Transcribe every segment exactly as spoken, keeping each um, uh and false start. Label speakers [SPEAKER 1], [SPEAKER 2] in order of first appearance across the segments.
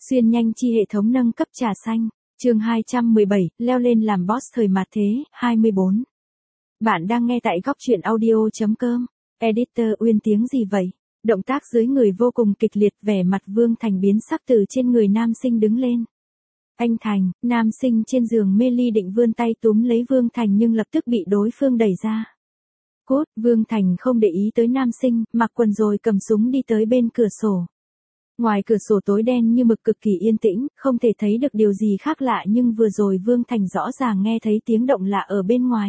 [SPEAKER 1] Xuyên nhanh chi hệ thống nâng cấp trà xanh, chương hai trăm mười bảy, leo lên làm boss thời mạt thế, hai mươi bốn. Bạn đang nghe tại góc truyện audio.com, editor Uyên tiếng gì vậy? Động tác dưới người vô cùng kịch liệt, vẻ mặt Vương Thành biến sắc từ trên người nam sinh đứng lên. Anh Thành, nam sinh trên giường mê ly định vươn tay túm lấy Vương Thành nhưng lập tức bị đối phương đẩy ra. Cút, Vương Thành không để ý tới nam sinh, mặc quần rồi cầm súng đi tới bên cửa sổ. Ngoài cửa sổ tối đen như mực cực kỳ yên tĩnh, không thể thấy được điều gì khác lạ nhưng vừa rồi Vương Thành rõ ràng nghe thấy tiếng động lạ ở bên ngoài.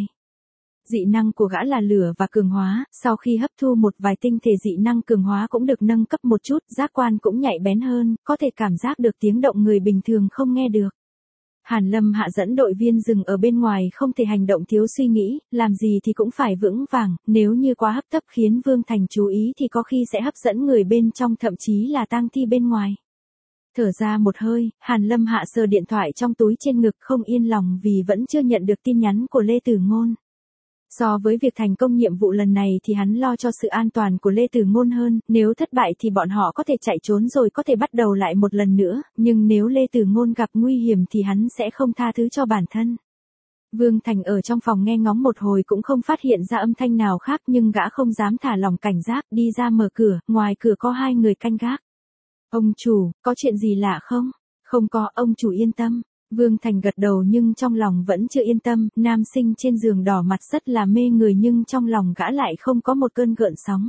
[SPEAKER 1] Dị năng của gã là lửa và cường hóa, sau khi hấp thu một vài tinh thể dị năng cường hóa cũng được nâng cấp một chút, giác quan cũng nhạy bén hơn, có thể cảm giác được tiếng động người bình thường không nghe được. Hàn Lâm Hạ dẫn đội viên dừng ở bên ngoài không thể hành động thiếu suy nghĩ, làm gì thì cũng phải vững vàng, nếu như quá hấp tấp khiến Vương Thành chú ý thì có khi sẽ hấp dẫn người bên trong thậm chí là tang thi bên ngoài. Thở ra một hơi, Hàn Lâm Hạ sờ điện thoại trong túi trên ngực không yên lòng vì vẫn chưa nhận được tin nhắn của Lê Tử Ngôn. So với việc thành công nhiệm vụ lần này thì hắn lo cho sự an toàn của Lê Tử Ngôn hơn, nếu thất bại thì bọn họ có thể chạy trốn rồi có thể bắt đầu lại một lần nữa, nhưng nếu Lê Tử Ngôn gặp nguy hiểm thì hắn sẽ không tha thứ cho bản thân. Vương Thành ở trong phòng nghe ngóng một hồi cũng không phát hiện ra âm thanh nào khác nhưng gã không dám thả lỏng cảnh giác, đi ra mở cửa, ngoài cửa có hai người canh gác. Ông chủ, có chuyện gì lạ không? Không có, ông chủ yên tâm. Vương Thành gật đầu nhưng trong lòng vẫn chưa yên tâm, nam sinh trên giường đỏ mặt rất là mê người nhưng trong lòng gã lại không có một cơn gợn sóng.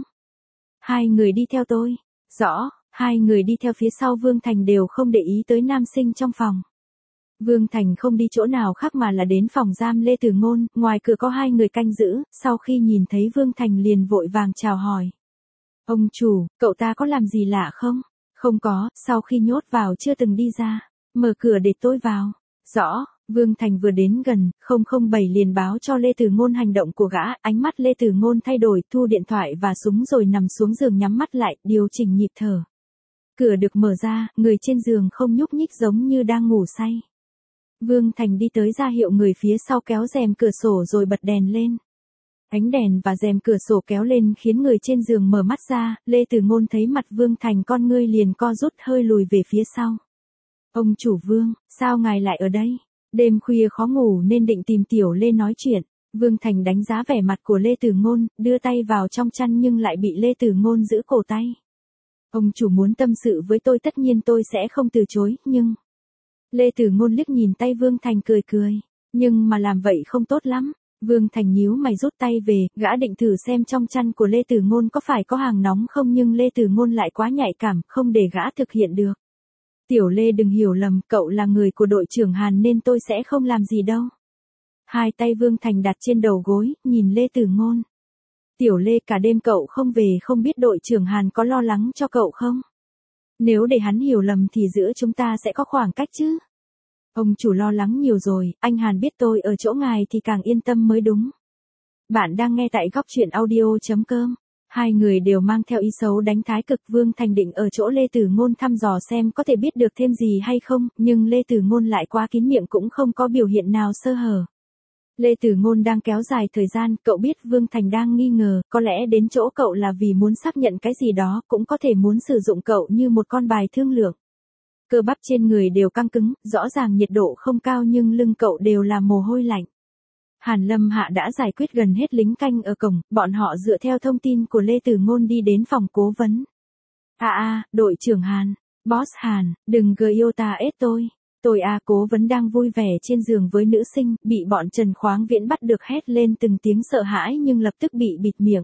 [SPEAKER 1] Hai người đi theo tôi. Rõ, hai người đi theo phía sau Vương Thành đều không để ý tới nam sinh trong phòng. Vương Thành không đi chỗ nào khác mà là đến phòng giam Lê Tử Ngôn, ngoài cửa có hai người canh giữ, sau khi nhìn thấy Vương Thành liền vội vàng chào hỏi. Ông chủ, cậu ta có làm gì lạ không? Không có, sau khi nhốt vào chưa từng đi ra. Mở cửa để tôi vào. Rõ, Vương Thành vừa đến gần, không không bảy liền báo cho Lê Tử Ngôn hành động của gã, ánh mắt Lê Tử Ngôn thay đổi, thu điện thoại và súng rồi nằm xuống giường nhắm mắt lại, điều chỉnh nhịp thở. Cửa được mở ra, người trên giường không nhúc nhích giống như đang ngủ say. Vương Thành đi tới ra hiệu người phía sau kéo rèm cửa sổ rồi bật đèn lên. Ánh đèn và rèm cửa sổ kéo lên khiến người trên giường mở mắt ra, Lê Tử Ngôn thấy mặt Vương Thành con ngươi liền co rút hơi lùi về phía sau. Ông chủ Vương, sao ngài lại ở đây? Đêm khuya khó ngủ nên định tìm Tiểu Lê nói chuyện. Vương Thành đánh giá vẻ mặt của Lê Tử Ngôn, đưa tay vào trong chăn nhưng lại bị Lê Tử Ngôn giữ cổ tay. Ông chủ muốn tâm sự với tôi tất nhiên tôi sẽ không từ chối, nhưng... Lê Tử Ngôn liếc nhìn tay Vương Thành cười cười. Nhưng mà làm vậy không tốt lắm. Vương Thành nhíu mày rút tay về, gã định thử xem trong chăn của Lê Tử Ngôn có phải có hàng nóng không nhưng Lê Tử Ngôn lại quá nhạy cảm, không để gã thực hiện được. Tiểu Lê đừng hiểu lầm, cậu là người của đội trưởng Hàn nên tôi sẽ không làm gì đâu. Hai tay Vương Thành đặt trên đầu gối, nhìn Lê Tử Ngôn. Tiểu Lê cả đêm cậu không về không biết đội trưởng Hàn có lo lắng cho cậu không? Nếu để hắn hiểu lầm thì giữa chúng ta sẽ có khoảng cách chứ. Ông chủ lo lắng nhiều rồi, anh Hàn biết tôi ở chỗ ngài thì càng yên tâm mới đúng. Bạn đang nghe tại góc truyện audio.com. Hai người đều mang theo ý xấu đánh thái cực. Vương Thành định ở chỗ Lê Tử Ngôn thăm dò xem có thể biết được thêm gì hay không, nhưng Lê Tử Ngôn lại quá kín miệng cũng không có biểu hiện nào sơ hở. Lê Tử Ngôn đang kéo dài thời gian, cậu biết Vương Thành đang nghi ngờ, có lẽ đến chỗ cậu là vì muốn xác nhận cái gì đó, cũng có thể muốn sử dụng cậu như một con bài thương lượng. Cơ bắp trên người đều căng cứng, rõ ràng nhiệt độ không cao nhưng lưng cậu đều là mồ hôi lạnh. Hàn Lâm Hạ đã giải quyết gần hết lính canh ở cổng, bọn họ dựa theo thông tin của Lê Tử Ngôn đi đến phòng cố vấn. À à, đội trưởng Hàn, boss Hàn, đừng gờ yêu ta ết tôi. Tôi à cố vấn đang vui vẻ trên giường với nữ sinh, bị bọn Trần Khoáng Viễn bắt được hét lên từng tiếng sợ hãi nhưng lập tức bị bịt miệng.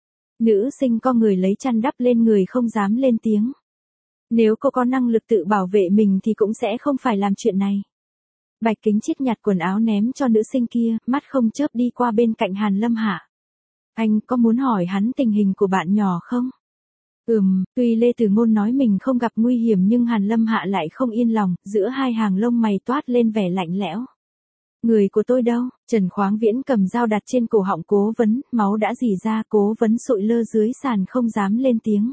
[SPEAKER 1] Nữ sinh co người lấy chăn đắp lên người không dám lên tiếng. Nếu cô có năng lực tự bảo vệ mình thì cũng sẽ không phải làm chuyện này. Bạch Kính Chiết nhặt quần áo ném cho nữ sinh kia, mắt không chớp đi qua bên cạnh Hàn Lâm Hạ. Anh có muốn hỏi hắn tình hình của bạn nhỏ không? Ừm, tuy Lê Tử Ngôn nói mình không gặp nguy hiểm nhưng Hàn Lâm Hạ lại không yên lòng, giữa hai hàng lông mày toát lên vẻ lạnh lẽo. Người của tôi đâu? Trần Khoáng Viễn cầm dao đặt trên cổ họng cố vấn, máu đã rỉ ra, cố vấn sụi lơ dưới sàn không dám lên tiếng.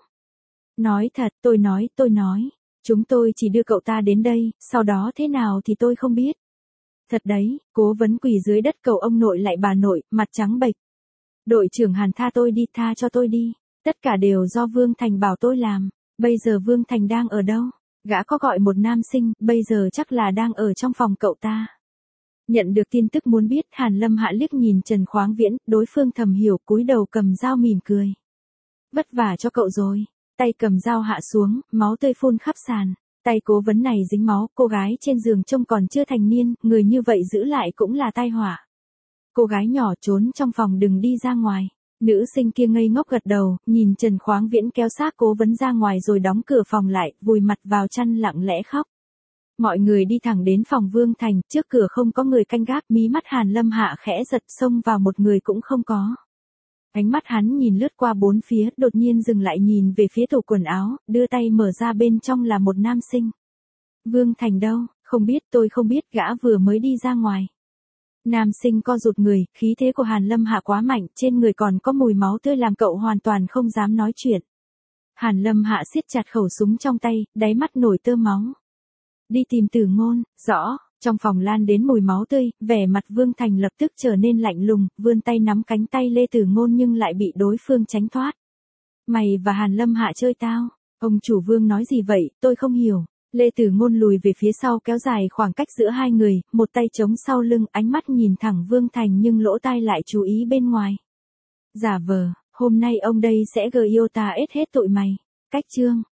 [SPEAKER 1] Nói thật, tôi nói, tôi nói. Chúng tôi chỉ đưa cậu ta đến đây, sau đó thế nào thì tôi không biết. Thật đấy, cố vấn quỳ dưới đất cầu ông nội lại bà nội, mặt trắng bệch. Đội trưởng Hàn tha tôi đi, tha cho tôi đi. Tất cả đều do Vương Thành bảo tôi làm. Bây giờ Vương Thành đang ở đâu? Gã có gọi một nam sinh, bây giờ chắc là đang ở trong phòng cậu ta. Nhận được tin tức muốn biết, Hàn Lâm Hạ liếc nhìn Trần Khoáng Viễn, đối phương thầm hiểu, cúi đầu cầm dao mỉm cười. Vất vả cho cậu rồi. Tay cầm dao hạ xuống, máu tươi phun khắp sàn. Tay cố vấn này dính máu, cô gái trên giường trông còn chưa thành niên, người như vậy giữ lại cũng là tai họa. Cô gái nhỏ trốn trong phòng, đừng đi ra ngoài. Nữ sinh kia ngây ngốc gật đầu, nhìn Trần Khoáng Viễn kéo xác cố vấn ra ngoài rồi đóng cửa phòng lại, vùi mặt vào chăn lặng lẽ khóc. Mọi người đi thẳng đến phòng Vương Thành, trước cửa không có người canh gác, mí mắt Hàn Lâm Hạ khẽ giật, xông vào một người cũng không có. Ánh mắt hắn nhìn lướt qua bốn phía, đột nhiên dừng lại nhìn về phía tủ quần áo, đưa tay mở ra, bên trong là một nam sinh. Vương Thành đâu? Không biết, tôi không biết, gã vừa mới đi ra ngoài. Nam sinh co rụt người, khí thế của Hàn Lâm Hạ quá mạnh, trên người còn có mùi máu tươi làm cậu hoàn toàn không dám nói chuyện. Hàn Lâm Hạ siết chặt khẩu súng trong tay, đáy mắt nổi tơ máu. Đi tìm Tử Ngôn, rõ. Trong phòng lan đến mùi máu tươi, vẻ mặt Vương Thành lập tức trở nên lạnh lùng, vươn tay nắm cánh tay Lê Tử Ngôn nhưng lại bị đối phương tránh thoát. Mày và Hàn Lâm Hạ chơi tao. Ông chủ Vương nói gì vậy, tôi không hiểu. Lê Tử Ngôn lùi về phía sau, kéo dài khoảng cách giữa hai người, một tay chống sau lưng, ánh mắt nhìn thẳng Vương Thành nhưng lỗ tai lại chú ý bên ngoài. Giả vờ, hôm nay ông đây sẽ gờ yêu ta ết hết tội mày. Cách chương.